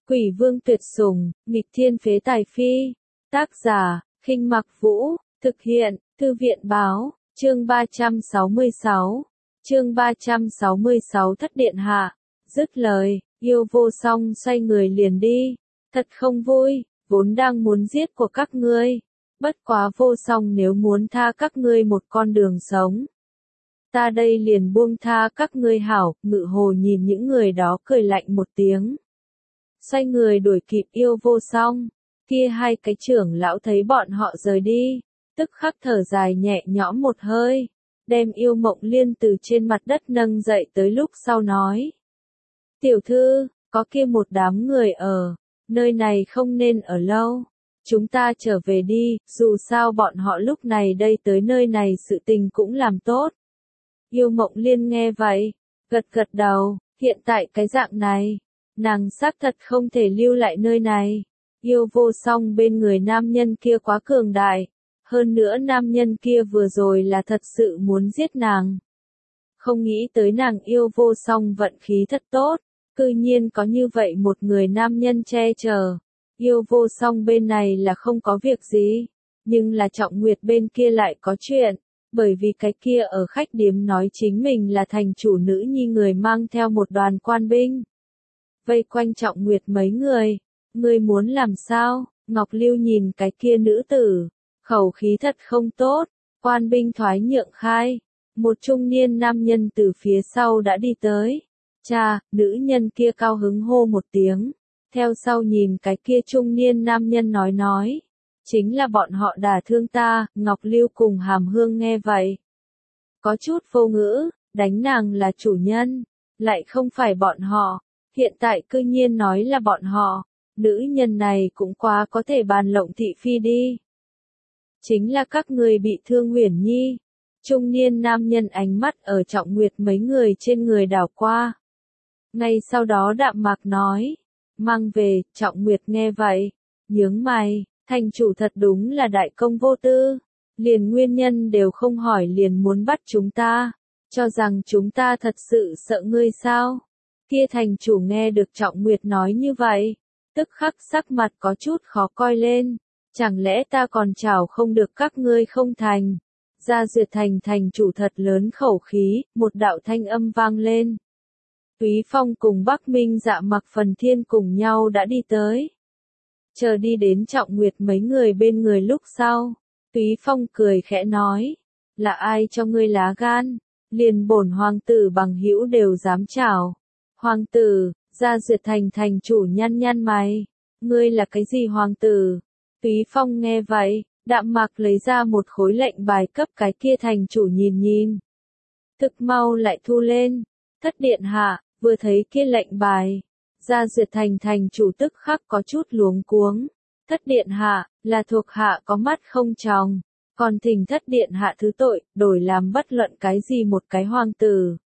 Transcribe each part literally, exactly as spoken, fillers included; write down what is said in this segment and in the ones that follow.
Quỷ vương tuyệt sủng, nghịch thiên phế tài phi. Tác giả, Khinh Mặc Vũ, thực hiện, Thư viện báo, chương ba trăm sáu mươi sáu. Chương ba trăm sáu mươi sáu Thất điện hạ. Dứt lời, Yêu Vô Song xoay người liền đi. Thật không vui, vốn đang muốn giết của các ngươi. Bất quá Vô Song nếu muốn tha các ngươi một con đường sống, ta đây liền buông tha các ngươi hảo. Ngự Hồ nhìn những người đó cười lạnh một tiếng, xoay người đuổi kịp Yêu Vô Song. Kia hai cái trưởng lão thấy bọn họ rời đi, tức khắc thở dài nhẹ nhõm một hơi, đem Yêu Mộng Liên từ trên mặt đất nâng dậy tới lúc sau nói: Tiểu thư, có kia một đám người ở, nơi này không nên ở lâu. Chúng ta trở về đi, dù sao bọn họ lúc này đây tới nơi này sự tình cũng làm tốt. Yêu Mộng Liên nghe vậy, gật gật đầu, hiện tại cái dạng này, nàng xác thật không thể lưu lại nơi này. Yêu Vô Song bên người nam nhân kia quá cường đại, hơn nữa nam nhân kia vừa rồi là thật sự muốn giết nàng. Không nghĩ tới nàng Yêu Vô Song vận khí thật tốt, cư nhiên có như vậy một người nam nhân che chở. Yêu Vô Song bên này là không có việc gì, nhưng là Trọng Nguyệt bên kia lại có chuyện, bởi vì cái kia ở khách điếm nói chính mình là thành chủ nữ nhi người mang theo một đoàn quan binh. Vây quanh Trọng Nguyệt mấy người, ngươi muốn làm sao? Ngọc Lưu nhìn cái kia nữ tử, khẩu khí thật không tốt. Quan binh thoái nhượng khai, một trung niên nam nhân từ phía sau đã đi tới. Cha, nữ nhân kia cao hứng hô một tiếng, theo sau nhìn cái kia trung niên nam nhân nói nói, chính là bọn họ đả thương ta. Ngọc Lưu cùng Hàm Hương nghe vậy, có chút vô ngữ, đánh nàng là chủ nhân, lại không phải bọn họ, hiện tại cư nhiên nói là bọn họ. Nữ nhân này cũng quá có thể bàn lộng thị phi đi. Chính là các người bị thương Uyển Nhi. Trung niên nam nhân ánh mắt ở Trọng Nguyệt mấy người trên người đảo qua. Ngay sau đó đạm mạc nói, mang về. Trọng Nguyệt nghe vậy, nhướng mày, thành chủ thật đúng là đại công vô tư, liền nguyên nhân đều không hỏi liền muốn bắt chúng ta, cho rằng chúng ta thật sự sợ ngươi sao? Kia thành chủ nghe được Trọng Nguyệt nói như vậy, tức khắc sắc mặt có chút khó coi lên, chẳng lẽ ta còn chảo không được các ngươi không thành? Gia Duyệt Thành thành chủ thật lớn khẩu khí, một đạo thanh âm vang lên. Túy Phong cùng Bắc Minh Dạ Mặc Phần Thiên cùng nhau đã đi tới. Chờ đi đến Trọng Nguyệt mấy người bên người lúc sau, Túy Phong cười khẽ nói, là ai cho ngươi lá gan, liền bổn hoàng tử bằng hữu đều dám chảo. Hoàng tử, Gia Duyệt Thành thành chủ nhăn nhăn mày, ngươi là cái gì hoàng tử? Túy Phong nghe vậy, đạm mạc lấy ra một khối lệnh bài cấp cái kia thành chủ nhìn nhìn. Thực mau lại thu lên. Thất điện hạ, vừa thấy kia lệnh bài, Gia Duyệt Thành thành chủ tức khắc có chút luống cuống. Thất điện hạ, là thuộc hạ có mắt không tròng, còn thỉnh thất điện hạ thứ tội, đổi làm bất luận cái gì một cái hoàng tử,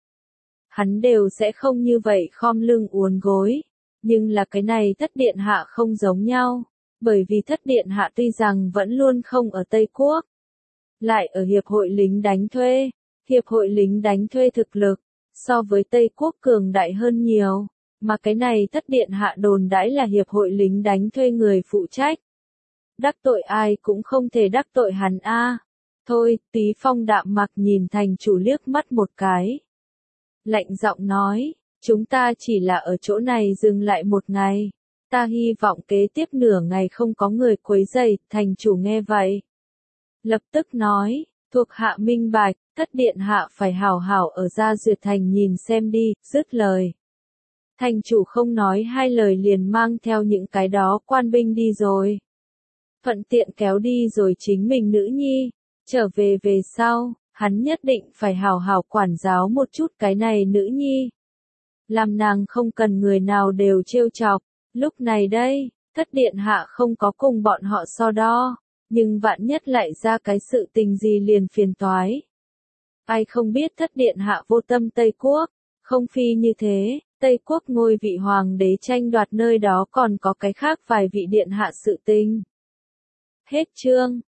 hắn đều sẽ không như vậy khom lưng uốn gối. Nhưng là cái này thất điện hạ không giống nhau, bởi vì thất điện hạ tuy rằng vẫn luôn không ở Tây Quốc, lại ở hiệp hội lính đánh thuê. Hiệp hội lính đánh thuê thực lực, so với Tây Quốc cường đại hơn nhiều, mà cái này thất điện hạ đồn đãi là hiệp hội lính đánh thuê người phụ trách. Đắc tội ai cũng không thể đắc tội hắn a. Thôi, Túy Phong đạm mặc nhìn thành chủ liếc mắt một cái, lạnh giọng nói, chúng ta chỉ là ở chỗ này dừng lại một ngày, ta hy vọng kế tiếp nửa ngày không có người quấy rầy. Thành chủ nghe vậy, lập tức nói, thuộc hạ minh bạch, thất điện hạ phải hảo hảo ở Gia Duyệt Thành nhìn xem đi. Dứt lời, thành chủ không nói hai lời liền mang theo những cái đó quan binh đi rồi. Thuận tiện kéo đi rồi chính mình nữ nhi, trở về về sau, hắn nhất định phải hảo hảo quản giáo một chút cái này nữ nhi, làm nàng không cần người nào đều trêu chọc. Lúc này đây, thất điện hạ không có cùng bọn họ so đo, nhưng vạn nhất lại ra cái sự tình gì liền phiền toái. Ai không biết thất điện hạ vô tâm Tây Quốc, không phi như thế, Tây Quốc ngôi vị hoàng đế tranh đoạt nơi đó còn có cái khác vài vị điện hạ sự tình. Hết chương.